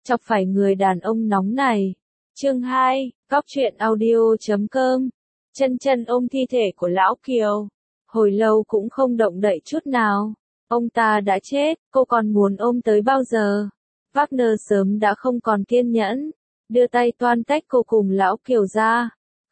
chọc phải người đàn ông nóng này. Chương 2, Cóc truyện audio.com. Chân chân ôm thi thể của lão Kiều. Hồi lâu cũng không động đậy chút nào. Ông ta đã chết, cô còn muốn ôm tới bao giờ? Wagner sớm đã không còn kiên nhẫn. Đưa tay toan tách cô cùng lão Kiều ra.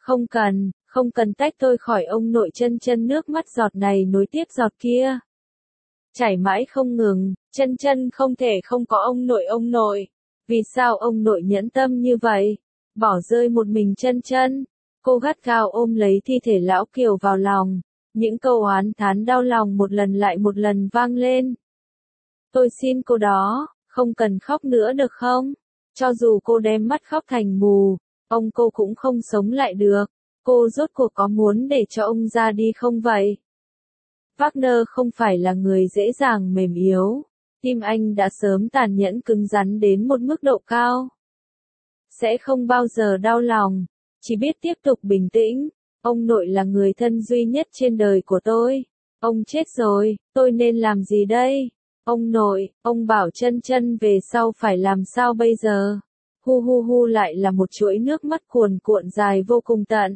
Không cần tách tôi khỏi ông nội. Chân chân nước mắt giọt này nối tiếp giọt kia. Chảy mãi không ngừng, chân chân không thể không có ông nội. Vì sao ông nội nhẫn tâm như vậy? Bỏ rơi một mình chân chân. Cô gắt gao ôm lấy thi thể lão Kiều vào lòng. Những câu oán thán đau lòng một lần lại một lần vang lên. Tôi xin cô đó, không cần khóc nữa được không? Cho dù cô đem mắt khóc thành mù, cô cũng không sống lại được. Cô rốt cuộc có muốn để cho ông ra đi không vậy? Wagner không phải là người dễ dàng mềm yếu. Tim anh đã sớm tàn nhẫn cứng rắn đến một mức độ cao. Sẽ không bao giờ đau lòng, chỉ biết tiếp tục bình tĩnh. Ông nội là người thân duy nhất trên đời của tôi. Ông chết rồi, tôi nên làm gì đây? Ông nội, ông bảo chân chân về sau phải làm sao bây giờ? Hu lại là một chuỗi nước mắt cuồn cuộn dài vô cùng tận.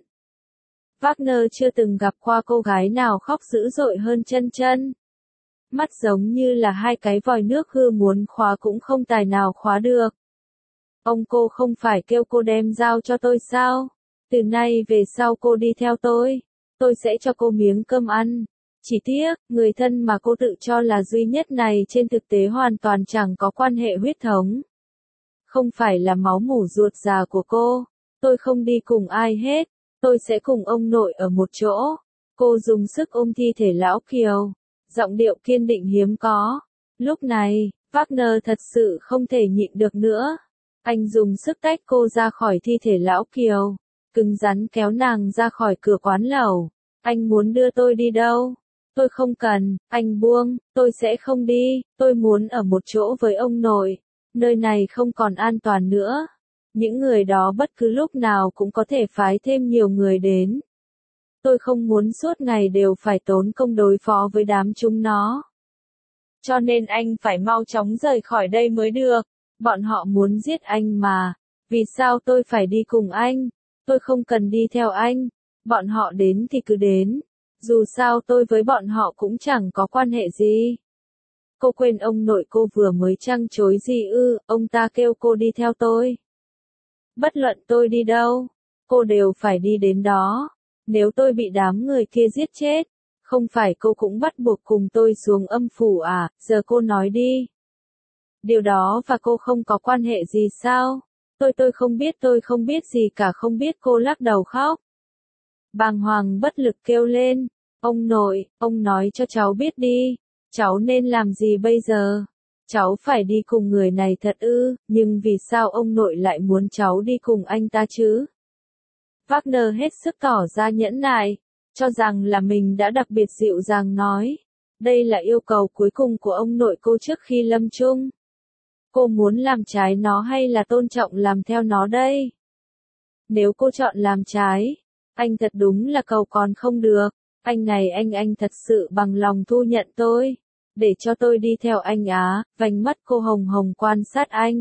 Wagner chưa từng gặp qua cô gái nào khóc dữ dội hơn chân chân. Mắt giống như là hai cái vòi nước hư muốn khóa cũng không tài nào khóa được. Cô không phải kêu cô đem dao cho tôi sao? Từ nay về sau cô đi theo tôi sẽ cho cô miếng cơm ăn. Chỉ tiếc, người thân mà cô tự cho là duy nhất này trên thực tế hoàn toàn chẳng có quan hệ huyết thống. Không phải là máu mủ ruột già của cô. Tôi không đi cùng ai hết. Tôi sẽ cùng ông nội ở một chỗ. Cô dùng sức ôm thi thể lão Kiều. Giọng điệu kiên định hiếm có. Lúc này, Wagner thật sự không thể nhịn được nữa. Anh dùng sức tách cô ra khỏi thi thể lão Kiều. Cứng rắn kéo nàng ra khỏi cửa quán lẩu. Anh muốn đưa tôi đi đâu? Tôi không cần, anh buông, tôi sẽ không đi. Tôi muốn ở một chỗ với ông nội. Nơi này không còn an toàn nữa. Những người đó bất cứ lúc nào cũng có thể phái thêm nhiều người đến. Tôi không muốn suốt ngày đều phải tốn công đối phó với đám chúng nó. Cho nên anh phải mau chóng rời khỏi đây mới được. Bọn họ muốn giết anh mà. Vì sao tôi phải đi cùng anh? Tôi không cần đi theo anh. Bọn họ đến thì cứ đến. Dù sao tôi với bọn họ cũng chẳng có quan hệ gì. Cô quên ông nội cô vừa mới trăng chối gì ư? Ông ta kêu cô đi theo tôi. Bất luận tôi đi đâu, cô đều phải đi đến đó. Nếu tôi bị đám người kia giết chết, không phải cô cũng bắt buộc cùng tôi xuống âm phủ à? Giờ cô nói đi. Điều đó và cô không có quan hệ gì sao? Tôi không biết gì cả. Không biết. Cô lắc đầu khóc. Bàng hoàng bất lực kêu lên. Ông nội, ông nói cho cháu biết đi. Cháu nên làm gì bây giờ? Cháu phải đi cùng người này thật ư? Nhưng vì sao ông nội lại muốn cháu đi cùng anh ta chứ? Wagner hết sức tỏ ra nhẫn nại, cho rằng là mình đã đặc biệt dịu dàng nói. Đây là yêu cầu cuối cùng của ông nội cô trước khi lâm chung. Cô muốn làm trái nó hay là tôn trọng làm theo nó đây? Nếu cô chọn làm trái, anh thật đúng là cầu còn không được. Anh này anh thật sự bằng lòng thu nhận tôi. Để cho tôi đi theo anh á. Vành mắt cô hồng hồng quan sát anh.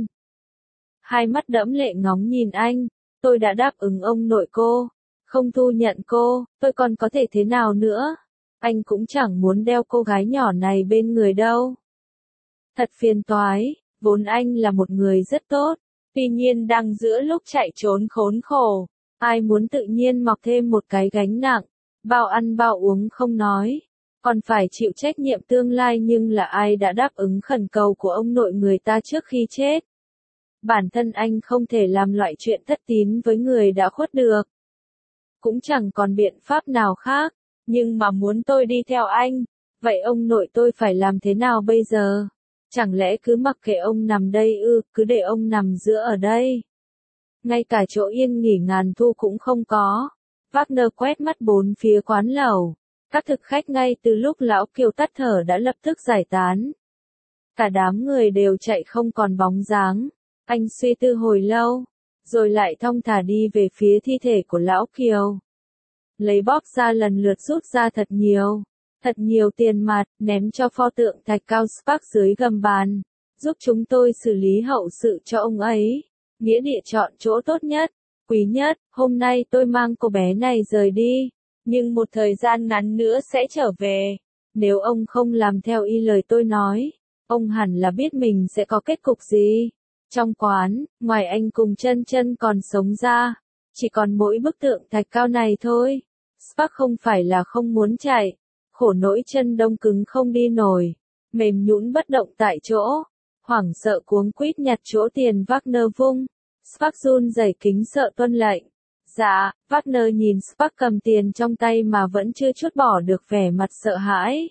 Hai mắt đẫm lệ ngóng nhìn anh. Tôi đã đáp ứng ông nội cô. Không thu nhận cô, tôi còn có thể thế nào nữa? Anh cũng chẳng muốn đeo cô gái nhỏ này bên người đâu. Thật phiền toái. Vốn anh là một người rất tốt. Tuy nhiên đang giữa lúc chạy trốn khốn khổ. Ai muốn tự nhiên mọc thêm một cái gánh nặng. Bao ăn bao uống không nói. Còn phải chịu trách nhiệm tương lai, nhưng là ai đã đáp ứng khẩn cầu của ông nội người ta trước khi chết. Bản thân anh không thể làm loại chuyện thất tín với người đã khuất được. Cũng chẳng còn biện pháp nào khác. Nhưng mà muốn tôi đi theo anh. Vậy ông nội tôi phải làm thế nào bây giờ? Chẳng lẽ cứ mặc kệ ông nằm đây ư? Cứ để ông nằm giữa ở đây. Ngay cả chỗ yên nghỉ ngàn thu cũng không có. Wagner quét mắt bốn phía quán lẩu. Các thực khách ngay từ lúc lão Kiều tắt thở đã lập tức giải tán. Cả đám người đều chạy không còn bóng dáng. Anh suy tư hồi lâu, rồi lại thong thả đi về phía thi thể của lão Kiều. Lấy bóp ra lần lượt rút ra thật nhiều tiền mặt, ném cho pho tượng thạch cao Spark dưới gầm bàn. giúp chúng tôi xử lý hậu sự cho ông ấy. Nghĩa địa chọn chỗ tốt nhất, quý nhất, hôm nay tôi mang cô bé này rời đi, nhưng một thời gian ngắn nữa sẽ trở về. Nếu ông không làm theo y lời tôi nói, ông hẳn là biết mình sẽ có kết cục gì. Trong quán, ngoài anh cùng chân chân còn sống ra, chỉ còn mỗi bức tượng thạch cao này thôi. Spark không phải là không muốn chạy, khổ nỗi chân đông cứng không đi nổi, mềm nhũn bất động tại chỗ, hoảng sợ cuống quýt nhặt chỗ tiền Wagner vung. Spark run rẩy kính sợ tuân lệnh. Dạ, Wagner nhìn Spark cầm tiền trong tay mà vẫn chưa trút bỏ được vẻ mặt sợ hãi.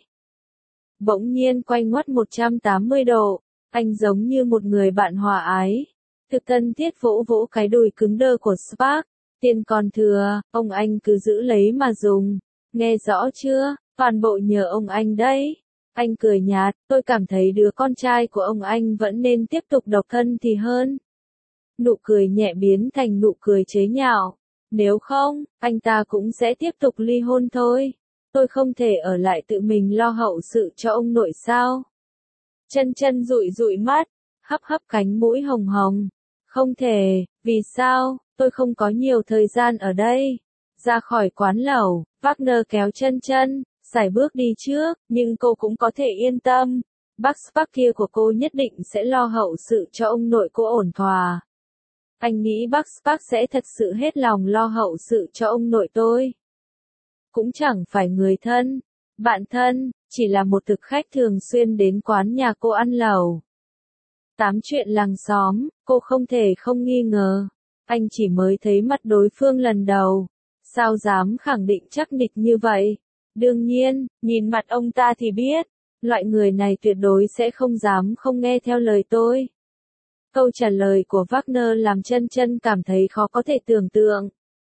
Bỗng nhiên quay ngoắt 180 độ, anh giống như một người bạn hòa ái. Thực thân thiết vỗ vỗ cái đùi cứng đơ của Spark. Tiền còn thừa, ông anh cứ giữ lấy mà dùng. Nghe rõ chưa, toàn bộ nhờ ông anh đấy. Anh cười nhạt, tôi cảm thấy đứa con trai của ông anh vẫn nên tiếp tục độc thân thì hơn. Nụ cười nhẹ biến thành nụ cười chế nhạo. Nếu không, anh ta cũng sẽ tiếp tục ly hôn thôi. Tôi không thể ở lại tự mình lo hậu sự cho ông nội sao? Chân chân dụi dụi mắt, hấp hấp cánh mũi hồng hồng. Không thể, vì sao, tôi không có nhiều thời gian ở đây. Ra khỏi quán lẩu, Wagner kéo chân chân, sải bước đi trước, nhưng cô cũng có thể yên tâm. Bác Spark kia của cô nhất định sẽ lo hậu sự cho ông nội cô ổn thỏa. Anh nghĩ bác Spark sẽ thật sự hết lòng lo hậu sự cho ông nội tôi. Cũng chẳng phải người thân, bạn thân, chỉ là một thực khách thường xuyên đến quán nhà cô ăn lẩu. Tám chuyện làng xóm, cô không thể không nghi ngờ. Anh chỉ mới thấy mặt đối phương lần đầu. Sao dám khẳng định chắc nịch như vậy? Đương nhiên, nhìn mặt ông ta thì biết. Loại người này tuyệt đối sẽ không dám không nghe theo lời tôi. Câu trả lời của Wagner làm chân chân cảm thấy khó có thể tưởng tượng.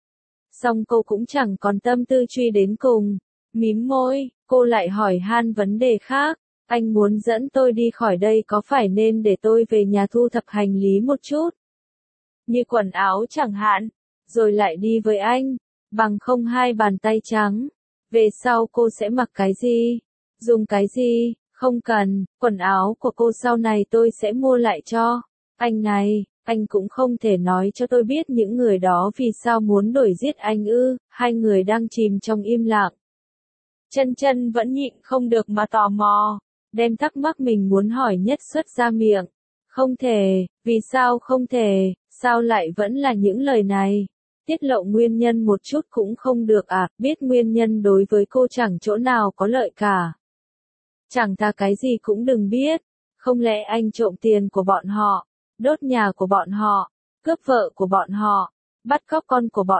Song cô cũng chẳng còn tâm tư truy đến cùng. Mím môi, cô lại hỏi han vấn đề khác. Anh muốn dẫn tôi đi khỏi đây có phải nên để tôi về nhà thu thập hành lý một chút? Như quần áo chẳng hạn. Rồi lại đi với anh. Bằng không hai bàn tay trắng. Về sau cô sẽ mặc cái gì? Dùng cái gì? Không cần, quần áo của cô sau này tôi sẽ mua lại cho. Anh này, anh cũng không thể nói cho tôi biết những người đó vì sao muốn đuổi giết anh ư? Hai người đang chìm trong im lặng. Chân chân vẫn nhịn không được mà tò mò, đem thắc mắc mình muốn hỏi nhất xuất ra miệng. Không thể, vì sao không thể, sao lại vẫn là những lời này? Tiết lộ nguyên nhân một chút cũng không được à, biết nguyên nhân đối với cô chẳng chỗ nào có lợi cả. Chẳng thà cái gì cũng đừng biết, không lẽ anh trộm tiền của bọn họ, đốt nhà của bọn họ, cướp vợ của bọn họ, bắt cóc con của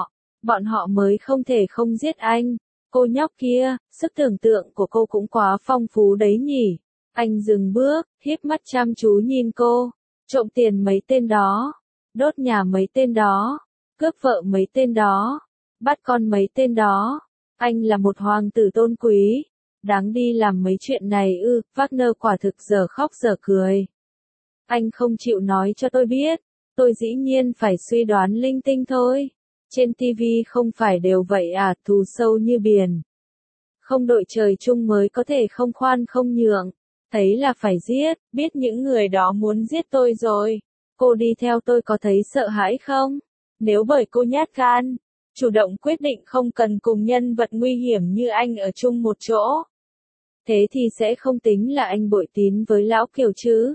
bọn họ mới không thể không giết anh. Cô nhóc kia, sức tưởng tượng của cô cũng quá phong phú đấy nhỉ. Anh dừng bước, híp mắt chăm chú nhìn cô. Trộm tiền mấy tên đó, đốt nhà mấy tên đó, cướp vợ mấy tên đó, bắt con mấy tên đó. Anh là một hoàng tử tôn quý, đáng đi làm mấy chuyện này ư? Wagner quả thực giờ khóc giờ cười. Anh không chịu nói cho tôi biết, tôi dĩ nhiên phải suy đoán linh tinh thôi. Trên TV không phải đều vậy à, thù sâu như biển. Không đội trời chung mới có thể không khoan không nhượng. Thấy là phải giết, biết những người đó muốn giết tôi rồi. Cô đi theo tôi có thấy sợ hãi không? Nếu bởi cô nhát gan, chủ động quyết định không cần cùng nhân vật nguy hiểm như anh ở chung một chỗ. Thế thì sẽ không tính là anh bội tín với lão Kiều chứ?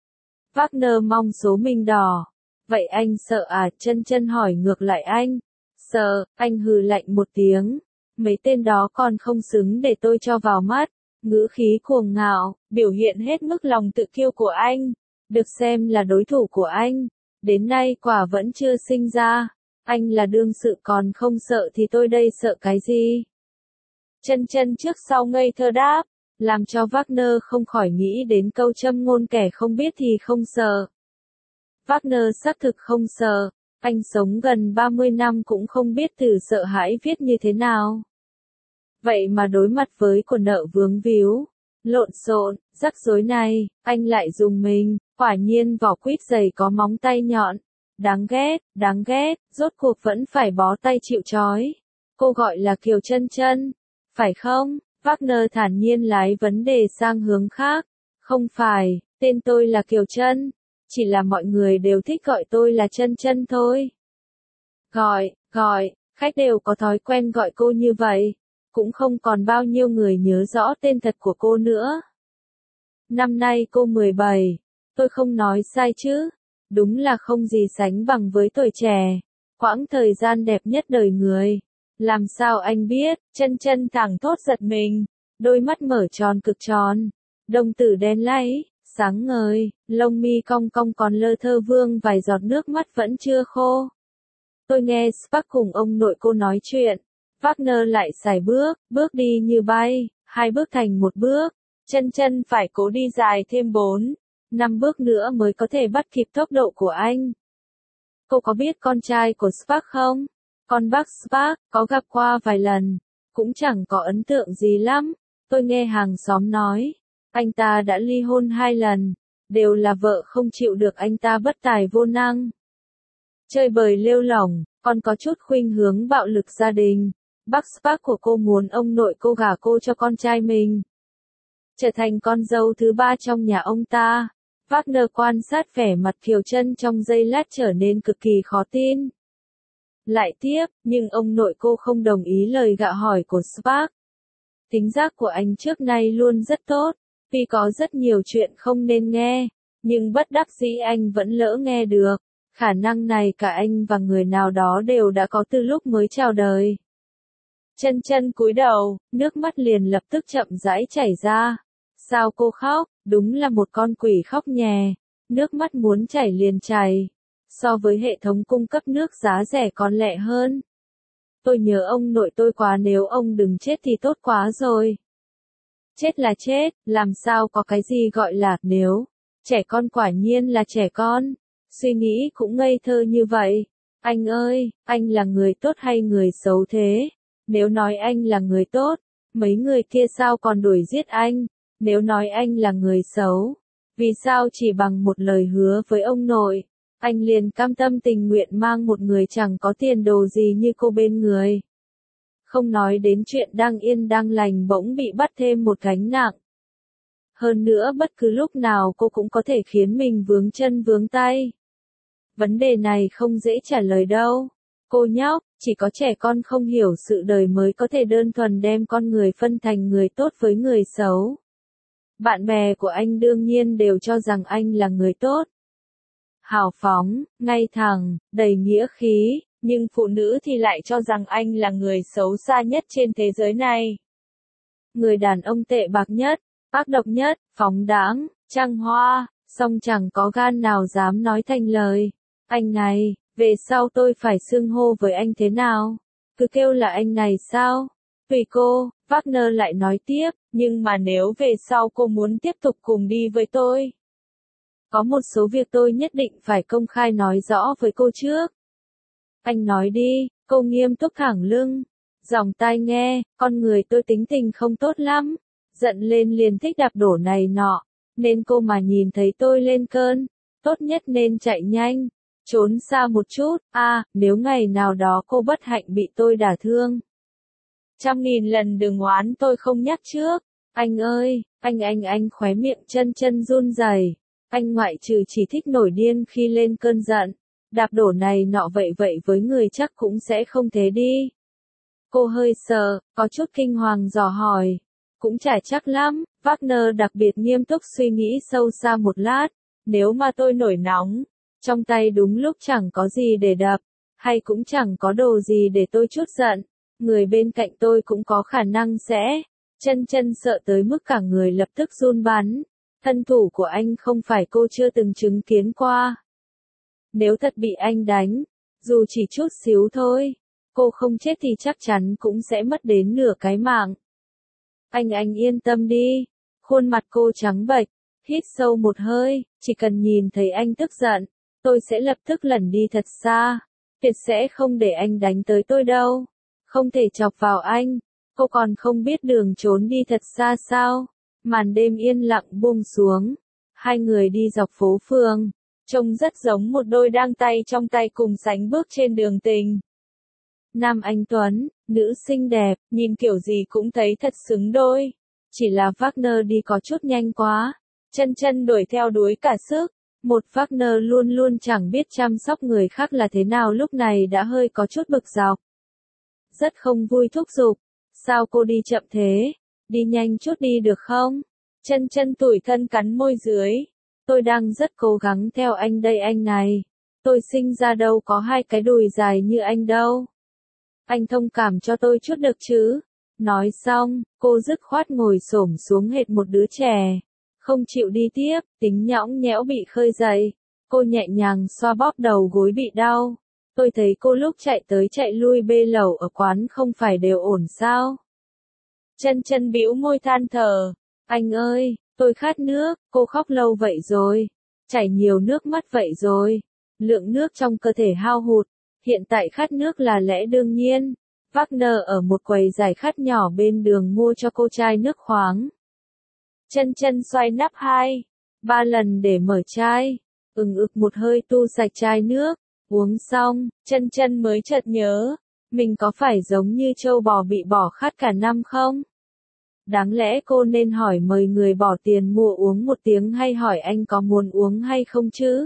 Wagner mong số mình đỏ. Vậy anh sợ à? Chân chân hỏi ngược lại anh. Sợ, anh hừ lạnh một tiếng. Mấy tên đó còn không xứng để tôi cho vào mắt. Ngữ khí cuồng ngạo, biểu hiện hết mức lòng tự kiêu của anh. Được xem là đối thủ của anh. Đến nay quả vẫn chưa sinh ra. Anh là đương sự còn không sợ thì tôi đây sợ cái gì? Chân chân trước sau ngây thơ đáp. Làm cho Wagner không khỏi nghĩ đến câu châm ngôn kẻ không biết thì không sợ. Wagner xác thực không sợ. Anh sống gần 30 năm cũng không biết từ sợ hãi viết như thế nào. Vậy mà đối mặt với của nợ vướng víu, lộn xộn, rắc rối này, anh lại dùng mình, quả nhiên vỏ quýt dày có móng tay nhọn. Đáng ghét, rốt cuộc vẫn phải bó tay chịu trói. Cô gọi là Kiều Chân Chân, phải không? Wagner thản nhiên lái vấn đề sang hướng khác. Không phải, Tên tôi là Kiều Trân, chỉ là mọi người đều thích gọi tôi là Trân Trân thôi. Gọi, khách đều có thói quen gọi cô như vậy, cũng không còn bao nhiêu người nhớ rõ tên thật của cô nữa. Năm nay cô 17, tôi không nói sai chứ, đúng là không gì sánh bằng với tuổi trẻ, quãng thời gian đẹp nhất đời người. Làm sao anh biết? Trân Trân thẳng thốt giật mình, đôi mắt mở tròn cực tròn, đồng tử đen láy, sáng ngời, lông mi cong cong còn lơ thơ vương vài giọt nước mắt vẫn chưa khô. Tôi nghe Spark cùng ông nội cô nói chuyện, Wagner lại sải bước đi như bay, 2 bước thành 1 bước, Trân Trân phải cố đi dài thêm 4, 5 bước nữa mới có thể bắt kịp tốc độ của anh. Cô có biết con trai của Spark không? Con bác Spark, có gặp qua vài lần, cũng chẳng có ấn tượng gì lắm. Tôi nghe hàng xóm nói, anh ta đã ly hôn 2 lần, đều là vợ không chịu được anh ta bất tài vô năng. Chơi bời lêu lỏng, còn có chút khuynh hướng bạo lực gia đình. Bác Spark của cô muốn ông nội cô gả cô cho con trai mình, trở thành con dâu thứ 3 trong nhà ông ta. Wagner quan sát vẻ mặt Kiều Trân trong giây lát trở nên cực kỳ khó tin. Lại tiếp, nhưng ông nội cô không đồng ý lời gạ hỏi của Spark. Tính giác của anh trước nay luôn rất tốt, tuy có rất nhiều chuyện không nên nghe, nhưng bất đắc dĩ anh vẫn lỡ nghe được. Khả năng này cả anh và người nào đó đều đã có từ lúc mới chào đời. Trân Trân cúi đầu, nước mắt liền lập tức chậm rãi chảy ra. Sao cô khóc? Đúng là một con quỷ khóc nhè. Nước mắt muốn chảy liền chảy. So với hệ thống cung cấp nước giá rẻ còn lẹ hơn. Tôi nhớ ông nội tôi quá, nếu ông đừng chết thì tốt quá rồi. Chết là chết, làm sao có cái gì gọi là nếu. Trẻ con quả nhiên là trẻ con. Suy nghĩ cũng ngây thơ như vậy. Anh ơi, anh là người tốt hay người xấu thế? Nếu nói anh là người tốt, mấy người kia sao còn đuổi giết anh? Nếu nói anh là người xấu, vì sao chỉ bằng một lời hứa với ông nội, anh liền cam tâm tình nguyện mang một người chẳng có tiền đồ gì như cô bên người? Không nói đến chuyện đang yên đang lành bỗng bị bắt thêm một gánh nặng. Hơn nữa bất cứ lúc nào cô cũng có thể khiến mình vướng chân vướng tay. Vấn đề này không dễ trả lời đâu. Cô nhóc, chỉ có trẻ con không hiểu sự đời mới có thể đơn thuần đem con người phân thành người tốt với người xấu. Bạn bè của anh đương nhiên đều cho rằng anh là người tốt, hào phóng, ngay thẳng, đầy nghĩa khí, nhưng phụ nữ thì lại cho rằng anh là người xấu xa nhất trên thế giới này. Người đàn ông tệ bạc nhất, ác độc nhất, phóng đãng, trăng hoa, song chẳng có gan nào dám nói thành lời. Anh này, về sau tôi phải xưng hô với anh thế nào? Cứ kêu là anh này sao? Tùy cô, Wagner lại nói tiếp, nhưng mà nếu về sau cô muốn tiếp tục cùng đi với tôi, có một số việc tôi nhất định phải công khai nói rõ với cô trước. Anh nói đi, cô nghiêm túc thẳng lưng, dòng tai nghe, con người tôi tính tình không tốt lắm, giận lên liền thích đạp đổ này nọ, nên cô mà nhìn thấy tôi lên cơn, tốt nhất nên chạy nhanh, trốn xa một chút, nếu ngày nào đó cô bất hạnh bị tôi đả thương. 100.000 lần đừng oán tôi không nhắc trước. Anh ơi, anh khóe miệng Trân Trân run rẩy. Anh ngoại trừ chỉ thích nổi điên khi lên cơn giận, đạp đổ này nọ vậy với người chắc cũng sẽ không thế đi. Cô hơi sợ, có chút kinh hoàng dò hỏi. Cũng chả chắc lắm, Wagner đặc biệt nghiêm túc suy nghĩ sâu xa một lát. Nếu mà tôi nổi nóng, trong tay đúng lúc chẳng có gì để đập, hay cũng chẳng có đồ gì để tôi trút giận, người bên cạnh tôi cũng có khả năng sẽ. Trân Trân sợ tới mức cả người lập tức run bắn. Thân thủ của anh không phải cô chưa từng chứng kiến qua. Nếu thật bị anh đánh, dù chỉ chút xíu thôi, cô không chết thì chắc chắn cũng sẽ mất đến nửa cái mạng. Anh yên tâm đi. Khuôn mặt cô trắng bệch, hít sâu một hơi, chỉ cần nhìn thấy anh tức giận, tôi sẽ lập tức lẩn đi thật xa. Tuyệt sẽ không để anh đánh tới tôi đâu. Không thể chọc vào anh. Cô còn không biết đường trốn đi thật xa sao? Màn đêm yên lặng buông xuống. Hai người đi dọc phố phường, trông rất giống một đôi đang tay trong tay cùng sánh bước trên đường tình. Nam anh tuấn, nữ xinh đẹp, nhìn kiểu gì cũng thấy thật xứng đôi. Chỉ là Wagner đi có chút nhanh quá, Chân chân đuổi theo đuối cả sức. Một Wagner luôn luôn chẳng biết chăm sóc người khác là thế nào lúc này đã hơi có chút bực dọc. Rất không vui thúc giục. Sao cô đi chậm thế? Đi nhanh chút đi được không? Chân chân tủi thân cắn môi dưới. Tôi đang rất cố gắng theo anh đây anh này. Tôi sinh ra đâu có hai cái đùi dài như anh đâu. Anh thông cảm cho tôi chút được chứ? Nói xong, cô dứt khoát ngồi xổm xuống hệt một đứa trẻ. Không chịu đi tiếp, tính nhõng nhẽo bị khơi dậy. Cô nhẹ nhàng xoa bóp đầu gối bị đau. Tôi thấy cô lúc chạy tới chạy lui bê lẩu ở quán không phải đều ổn sao? Chân chân bĩu môi than thở. Anh ơi, tôi khát nước, cô khóc lâu vậy rồi. Chảy nhiều nước mắt vậy rồi. Lượng nước trong cơ thể hao hụt. Hiện tại khát nước là lẽ đương nhiên. Wagner ở một quầy giải khát nhỏ bên đường mua cho cô chai nước khoáng. Chân chân xoay nắp 2-3 lần để mở chai. Ực một hơi tu sạch chai nước. Uống xong, chân chân mới chợt nhớ. Mình có phải giống như trâu bò bị bỏ khát cả năm không? Đáng lẽ cô nên hỏi mời người bỏ tiền mua uống một tiếng hay hỏi anh có muốn uống hay không chứ?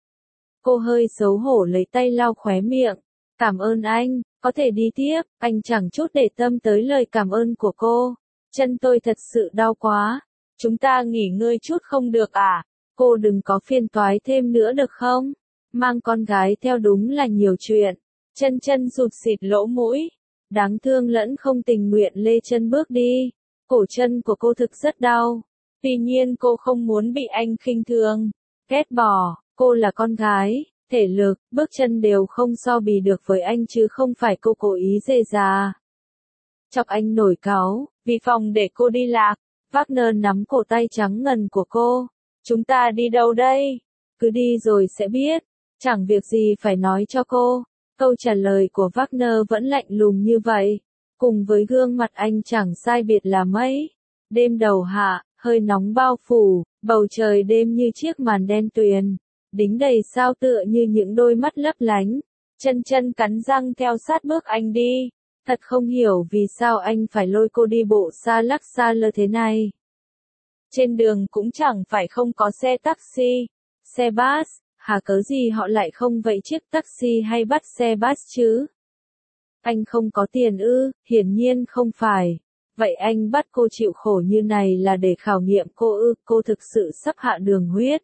Cô hơi xấu hổ lấy tay lau khóe miệng. Cảm ơn anh, có thể đi tiếp, anh chẳng chút để tâm tới lời cảm ơn của cô. Chân tôi thật sự đau quá. Chúng ta nghỉ ngơi chút không được à? Cô đừng có phiền toái thêm nữa được không? Mang con gái theo đúng là nhiều chuyện. Chân chân sụt xịt lỗ mũi. Đáng thương lẫn không tình nguyện lê chân bước đi. Cổ chân của cô thực rất đau. Tuy nhiên cô không muốn bị anh khinh thường, ghét bỏ. Cô là con gái, thể lực, bước chân đều không so bì được với anh chứ không phải cô cố ý dê già. Chọc anh nổi cáu, vì phòng để cô đi lạc. Wagner nắm cổ tay trắng ngần của cô. Chúng ta đi đâu đây? Cứ đi rồi sẽ biết. Chẳng việc gì phải nói cho cô. Câu trả lời của Wagner vẫn lạnh lùng như vậy. Cùng với gương mặt anh chẳng sai biệt là mấy. Đêm đầu hạ, hơi nóng bao phủ, bầu trời đêm như chiếc màn đen tuyền. Đính đầy sao tựa như những đôi mắt lấp lánh. Chân chân cắn răng theo sát bước anh đi. Thật không hiểu vì sao anh phải lôi cô đi bộ xa lắc xa lơ thế này. Trên đường cũng chẳng phải không có xe taxi, xe bus, hà cớ gì họ lại không vậy chiếc taxi hay bắt xe bus chứ? Anh không có tiền ư? Hiển nhiên không phải. Vậy anh bắt cô chịu khổ như này là để khảo nghiệm cô ư? Cô thực sự sắp hạ đường huyết.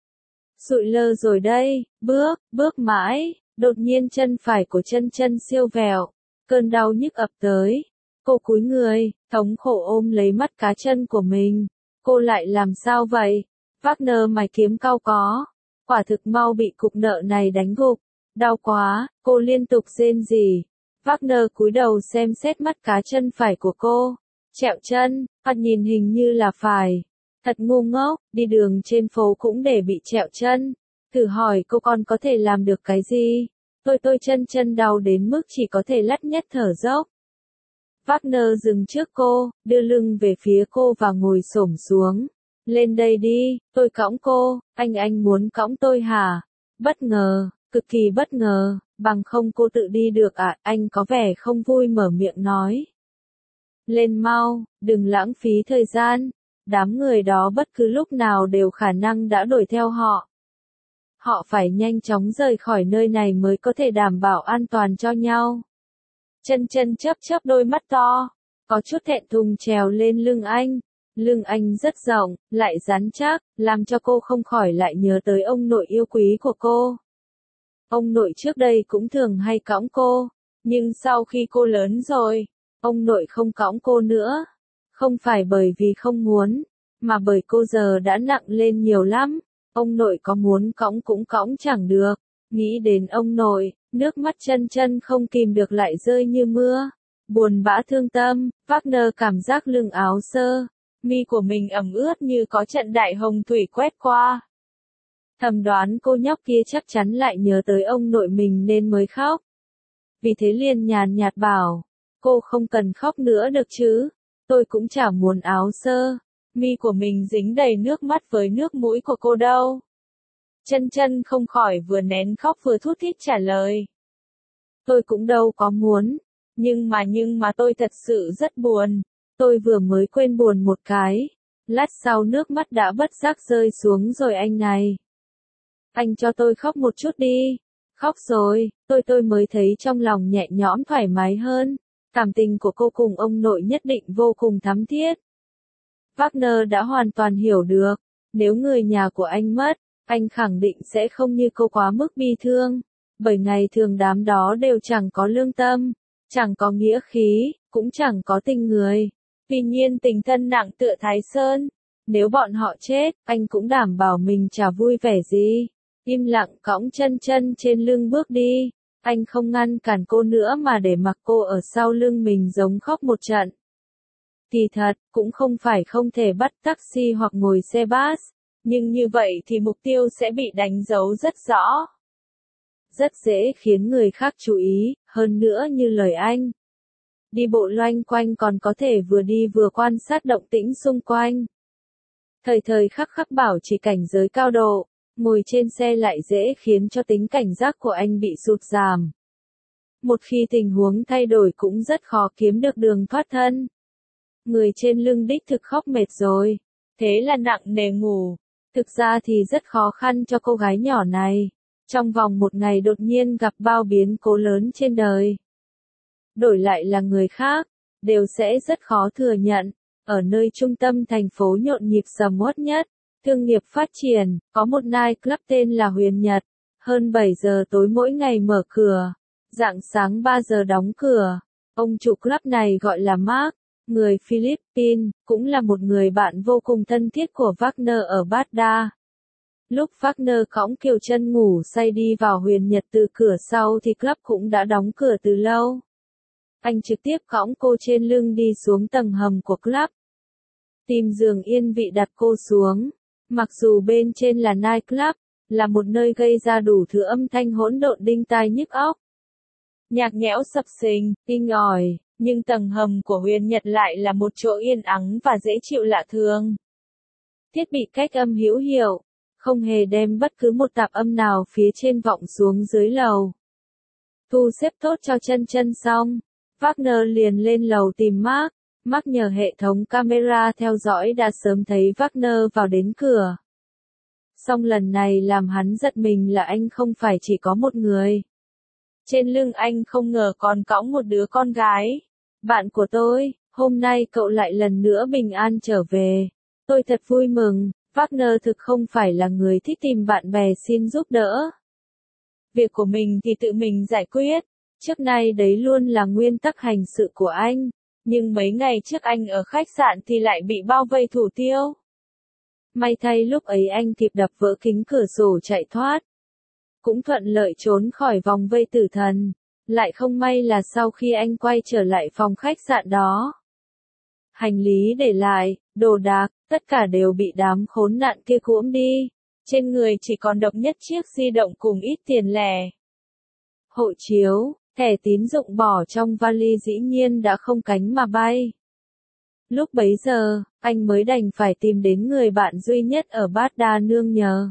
Sụi lơ rồi đây, bước mãi, đột nhiên chân phải của chân chân siêu vẹo. Cơn đau nhức ập tới. Cô cúi người, thống khổ ôm lấy mắt cá chân của mình. Cô lại làm sao vậy? Wagner mày kiếm cau có. Quả thực mau bị cục nợ này đánh gục. Đau quá, cô liên tục rên rỉ. Wagner cúi đầu xem xét mắt cá chân phải của cô. Trẹo chân, mặt nhìn hình như là phải. Thật ngu ngốc, đi đường trên phố cũng để bị trẹo chân. Thử hỏi cô còn có thể làm được cái gì? Tôi chân đau đến mức chỉ có thể lắt nhắt thở dốc. Wagner dừng trước cô, đưa lưng về phía cô và ngồi xổm xuống. Lên đây đi, tôi cõng cô, anh muốn cõng tôi hả? Bất ngờ, cực kỳ bất ngờ, bằng không cô tự đi được à? Anh có vẻ không vui mở miệng nói. Lên mau, đừng lãng phí thời gian. Đám người đó bất cứ lúc nào đều khả năng đã đuổi theo họ. Họ phải nhanh chóng rời khỏi nơi này mới có thể đảm bảo an toàn cho nhau. Chân chân chớp đôi mắt to, có chút thẹn thùng trèo lên lưng anh. Lưng anh rất rộng, lại rắn chắc, làm cho cô không khỏi lại nhớ tới ông nội yêu quý của cô. Ông nội trước đây cũng thường hay cõng cô, nhưng sau khi cô lớn rồi, ông nội không cõng cô nữa. Không phải bởi vì không muốn, mà bởi cô giờ đã nặng lên nhiều lắm. Ông nội có muốn cõng cũng cõng chẳng được. Nghĩ đến ông nội, nước mắt chân chân không kìm được lại rơi như mưa. Buồn bã thương tâm, Wagner cảm giác lưng áo sơ, mi của mình ẩm ướt như có trận đại hồng thủy quét qua. Thầm đoán cô nhóc kia chắc chắn lại nhớ tới ông nội mình nên mới khóc. Vì thế liền nhàn nhạt bảo, cô không cần khóc nữa được chứ, tôi cũng chả muốn áo sơ, mi của mình dính đầy nước mắt với nước mũi của cô đâu. Chân chân không khỏi vừa nén khóc vừa thút thít trả lời. Tôi cũng đâu có muốn, nhưng mà tôi thật sự rất buồn, tôi vừa mới quên buồn một cái. Lát sau nước mắt đã bất giác rơi xuống rồi anh này. Anh cho tôi khóc một chút đi. Khóc rồi, tôi mới thấy trong lòng nhẹ nhõm thoải mái hơn. Cảm tình của cô cùng ông nội nhất định vô cùng thắm thiết. Wagner đã hoàn toàn hiểu được, nếu người nhà của anh mất, anh khẳng định sẽ không như cô quá mức bi thương. Bởi ngày thường đám đó đều chẳng có lương tâm, chẳng có nghĩa khí, cũng chẳng có tình người. Tuy nhiên tình thân nặng tựa Thái Sơn. Nếu bọn họ chết, anh cũng đảm bảo mình chả vui vẻ gì. Im lặng cõng chân chân trên lưng bước đi. Anh không ngăn cản cô nữa mà để mặc cô ở sau lưng mình giống khóc một trận. Kỳ thật, cũng không phải không thể bắt taxi hoặc ngồi xe bus. Nhưng như vậy thì mục tiêu sẽ bị đánh dấu rất rõ. Rất dễ khiến người khác chú ý, hơn nữa như lời anh. Đi bộ loanh quanh còn có thể vừa đi vừa quan sát động tĩnh xung quanh. Thời thời khắc khắc bảo trì cảnh giới cao độ, ngồi trên xe lại dễ khiến cho tính cảnh giác của anh bị sụt giảm. Một khi tình huống thay đổi cũng rất khó kiếm được đường thoát thân. Người trên lưng đích thực khóc mệt rồi, thế là nặng nề ngủ. Thực ra thì rất khó khăn cho cô gái nhỏ này. Trong vòng một ngày đột nhiên gặp bao biến cố lớn trên đời. Đổi lại là người khác, đều sẽ rất khó thừa nhận. Ở nơi trung tâm thành phố nhộn nhịp sầm uất nhất, thương nghiệp phát triển, có một night club tên là Huyền Nhật. Hơn 7 giờ tối mỗi ngày mở cửa, rạng sáng 3 giờ đóng cửa. Ông chủ club này gọi là Mark, người Philippines, cũng là một người bạn vô cùng thân thiết của Wagner ở Baghdad. Lúc Wagner cõng Kiều Chân ngủ say đi vào Huyền Nhật từ cửa sau thì club cũng đã đóng cửa từ lâu. Anh trực tiếp cõng cô trên lưng đi xuống tầng hầm của club. Tìm giường yên vị đặt cô xuống. Mặc dù bên trên là night club, là một nơi gây ra đủ thứ âm thanh hỗn độn đinh tai nhức óc. Nhạc nhẽo sập sình, inh ỏi, nhưng tầng hầm của Huyền Nhật lại là một chỗ yên ắng và dễ chịu lạ thường. Thiết bị cách âm hữu hiệu, không hề đem bất cứ một tạp âm nào phía trên vọng xuống dưới lầu. Thu xếp tốt cho chân chân xong, Wagner liền lên lầu tìm Mark. Mark nhờ hệ thống camera theo dõi đã sớm thấy Wagner vào đến cửa. Song lần này làm hắn giật mình là anh không phải chỉ có một người. Trên lưng anh không ngờ còn cõng một đứa con gái. Bạn của tôi, hôm nay cậu lại lần nữa bình an trở về. Tôi thật vui mừng, Wagner thực không phải là người thích tìm bạn bè xin giúp đỡ. Việc của mình thì tự mình giải quyết. Trước nay đấy luôn là nguyên tắc hành sự của anh. Nhưng mấy ngày trước anh ở khách sạn thì lại bị bao vây thủ tiêu. May thay lúc ấy anh kịp đập vỡ kính cửa sổ chạy thoát. Cũng thuận lợi trốn khỏi vòng vây tử thần. Lại không may là sau khi anh quay trở lại phòng khách sạn đó. Hành lý để lại, đồ đạc, tất cả đều bị đám khốn nạn kia cuỗm đi. Trên người chỉ còn độc nhất chiếc di động cùng ít tiền lẻ. Hộ chiếu, thẻ tín dụng bỏ trong vali dĩ nhiên đã không cánh mà bay. Lúc bấy giờ, anh mới đành phải tìm đến người bạn duy nhất ở Baghdad nương nhờ.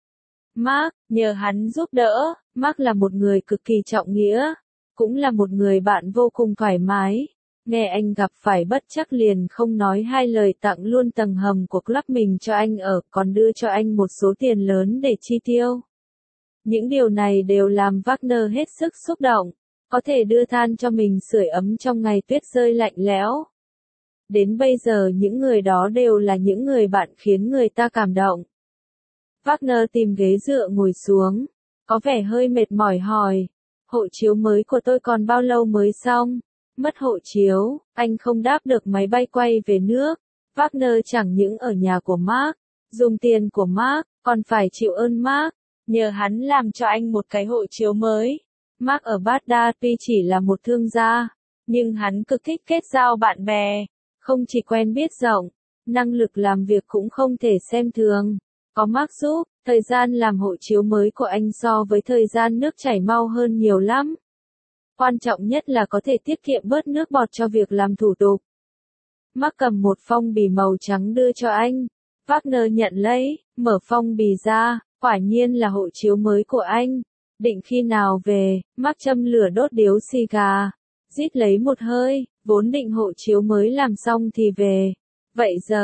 Mark, nhờ hắn giúp đỡ. Mark là một người cực kỳ trọng nghĩa, cũng là một người bạn vô cùng thoải mái. Nghe anh gặp phải bất trắc liền không nói hai lời tặng luôn tầng hầm của club mình cho anh ở, còn đưa cho anh một số tiền lớn để chi tiêu. Những điều này đều làm Wagner hết sức xúc động, có thể đưa than cho mình sưởi ấm trong ngày tuyết rơi lạnh lẽo. Đến bây giờ những người đó đều là những người bạn khiến người ta cảm động. Wagner tìm ghế dựa ngồi xuống, có vẻ hơi mệt mỏi hỏi, hộ chiếu mới của tôi còn bao lâu mới xong? Mất hộ chiếu, anh không đáp được máy bay quay về nước. Wagner chẳng những ở nhà của Mark, dùng tiền của Mark, còn phải chịu ơn Mark, nhờ hắn làm cho anh một cái hộ chiếu mới. Mark ở Baghdad tuy chỉ là một thương gia, nhưng hắn cực thích kết giao bạn bè, không chỉ quen biết rộng, năng lực làm việc cũng không thể xem thường. Có Mark giúp, thời gian làm hộ chiếu mới của anh so với thời gian nước chảy mau hơn nhiều lắm. Quan trọng nhất là có thể tiết kiệm bớt nước bọt cho việc làm thủ tục. Mark cầm một phong bì màu trắng đưa cho anh. Wagner nhận lấy, mở phong bì ra, quả nhiên là hộ chiếu mới của anh. Định khi nào về? Mark châm lửa đốt điếu xì gà. Rít lấy một hơi, vốn định hộ chiếu mới làm xong thì về. Vậy giờ,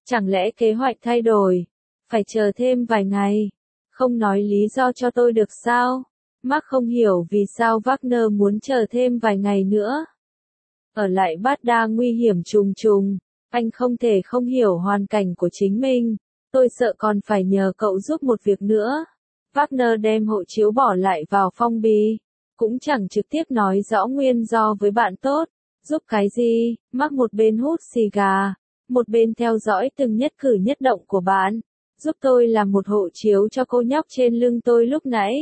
Chẳng lẽ kế hoạch thay đổi? Phải chờ thêm vài ngày. Không nói lý do cho tôi được sao? Mark không hiểu vì sao Wagner muốn chờ thêm vài ngày nữa. Ở lại Baghdad nguy hiểm trùng trùng. Anh không thể không hiểu hoàn cảnh của chính mình. Tôi sợ còn phải nhờ cậu giúp một việc nữa. Wagner đem hộ chiếu bỏ lại vào phong bì. Cũng chẳng trực tiếp nói rõ nguyên do với bạn tốt. Giúp cái gì? Mark một bên hút xì gà, một bên theo dõi từng nhất cử nhất động của bạn. Giúp tôi làm một hộ chiếu cho cô nhóc trên lưng tôi lúc nãy.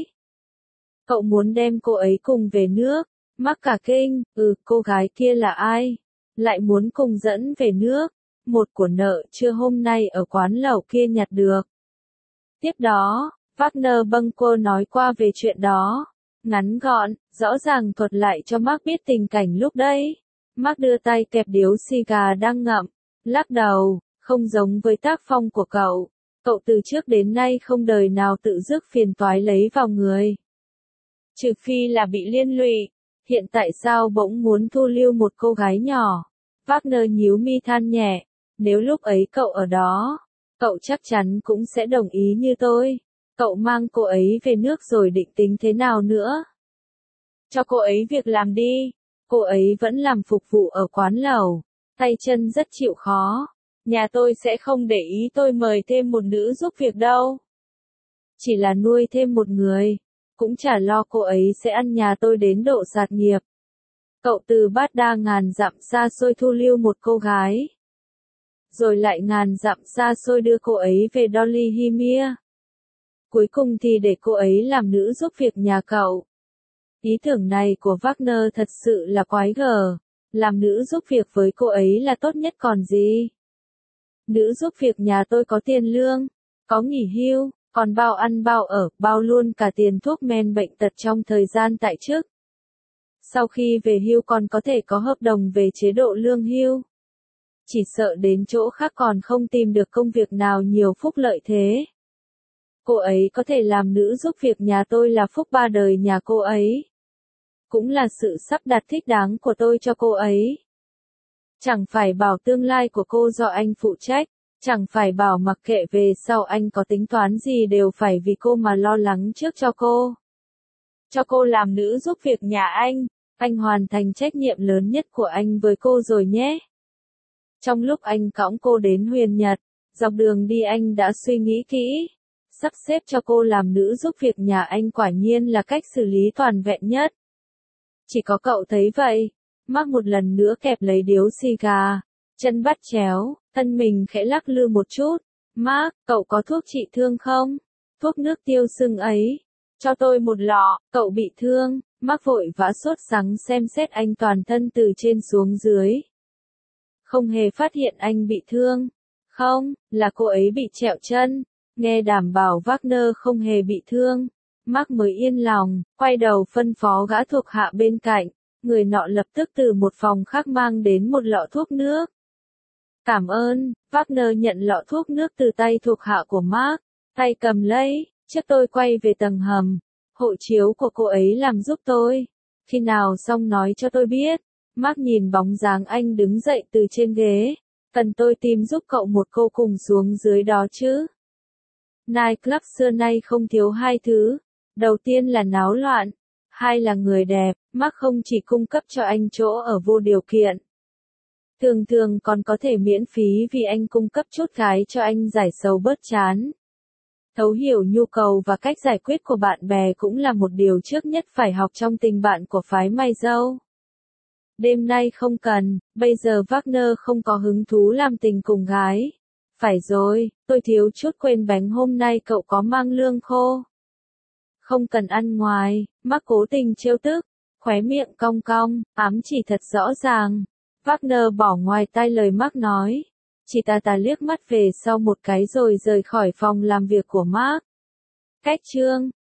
Cậu muốn đem cô ấy cùng về nước. Mark cả kinh, cô gái kia là ai? Lại muốn cùng dẫn về nước. Một của nợ trưa hôm nay ở quán lẩu kia nhặt được. Tiếp đó, Wagner bâng quơ nói qua về chuyện đó. Ngắn gọn, rõ ràng thuật lại cho Mark biết tình cảnh lúc đấy. Mark đưa tay kẹp điếu xì gà đang ngậm, lắc đầu, không giống với tác phong của cậu. Cậu từ trước đến nay không đời nào tự rước phiền toái lấy vào người. Trừ phi là bị liên lụy, hiện tại sao bỗng muốn thu lưu một cô gái nhỏ? Wagner nhíu mi than nhẹ, nếu lúc ấy cậu ở đó, cậu chắc chắn cũng sẽ đồng ý như tôi. Cậu mang cô ấy về nước rồi định tính thế nào nữa? Cho cô ấy việc làm đi. Cô ấy vẫn làm phục vụ ở quán lẩu, tay chân rất chịu khó. Nhà tôi sẽ không để ý tôi mời thêm một nữ giúp việc đâu. Chỉ là nuôi thêm một người, cũng chả lo cô ấy sẽ ăn nhà tôi đến độ sạt nghiệp. Cậu từ Baghdad ngàn dặm xa xôi thu lưu một cô gái. Rồi lại ngàn dặm xa xôi đưa cô ấy về Dolly Himia. Cuối cùng thì để cô ấy làm nữ giúp việc nhà cậu. Ý tưởng này của Wagner thật sự là quái gở. Làm nữ giúp việc với cô ấy là tốt nhất còn gì. Nữ giúp việc nhà tôi có tiền lương, có nghỉ hưu, còn bao ăn bao ở, bao luôn cả tiền thuốc men bệnh tật trong thời gian tại chức. Sau khi về hưu còn có thể có hợp đồng về chế độ lương hưu. Chỉ sợ đến chỗ khác còn không tìm được công việc nào nhiều phúc lợi thế. Cô ấy có thể làm nữ giúp việc nhà tôi là phúc ba đời nhà cô ấy. Cũng là sự sắp đặt thích đáng của tôi cho cô ấy. Chẳng phải bảo tương lai của cô do anh phụ trách, chẳng phải bảo mặc kệ về sau anh có tính toán gì đều phải vì cô mà lo lắng trước cho cô. Cho cô làm nữ giúp việc nhà anh hoàn thành trách nhiệm lớn nhất của anh với cô rồi nhé. Trong lúc anh cõng cô đến Huyền Nhật, dọc đường đi anh đã suy nghĩ kỹ. Sắp xếp cho cô làm nữ giúp việc nhà anh quả nhiên là cách xử lý toàn vẹn nhất. Chỉ có cậu thấy vậy. Mark một lần nữa kẹp lấy điếu xì gà, chân bắt chéo, thân mình khẽ lắc lư một chút. Mark, cậu có thuốc trị thương không? Thuốc nước tiêu sưng ấy. Cho tôi một lọ, cậu bị thương. Mark vội vã sốt sắng xem xét anh toàn thân từ trên xuống dưới. Không hề phát hiện anh bị thương. Không, là cô ấy bị trẹo chân. Nghe đảm bảo Wagner không hề bị thương. Mark mới yên lòng, quay đầu phân phó gã thuộc hạ bên cạnh. Người nọ lập tức từ một phòng khác mang đến một lọ thuốc nước. Cảm ơn, Wagner nhận lọ thuốc nước từ tay thuộc hạ của Mark. Tay cầm lấy, trước tôi quay về tầng hầm. Hộ chiếu của cô ấy làm giúp tôi. Khi nào xong nói cho tôi biết. Mark nhìn bóng dáng anh đứng dậy từ trên ghế. Cần tôi tìm giúp cậu một cô cùng xuống dưới đó chứ? Nightclub xưa nay không thiếu hai thứ. Đầu tiên là náo loạn. Hai là người đẹp. Mark không chỉ cung cấp cho anh chỗ ở vô điều kiện. Thường thường còn có thể miễn phí vì anh cung cấp chút gái cho anh giải sầu bớt chán. Thấu hiểu nhu cầu và cách giải quyết của bạn bè cũng là một điều trước nhất phải học trong tình bạn của phái Mai Dâu. Đêm nay không cần, bây giờ Wagner không có hứng thú làm tình cùng gái. Phải rồi, tôi thiếu chút quên bánh hôm nay cậu có mang lương khô. Không cần ăn ngoài, Mark cố tình trêu tức, khóe miệng cong cong, ám chỉ thật rõ ràng. Wagner bỏ ngoài tai lời Mark nói. Chỉ tà liếc mắt về sau một cái rồi rời khỏi phòng làm việc của Mark. Cách chương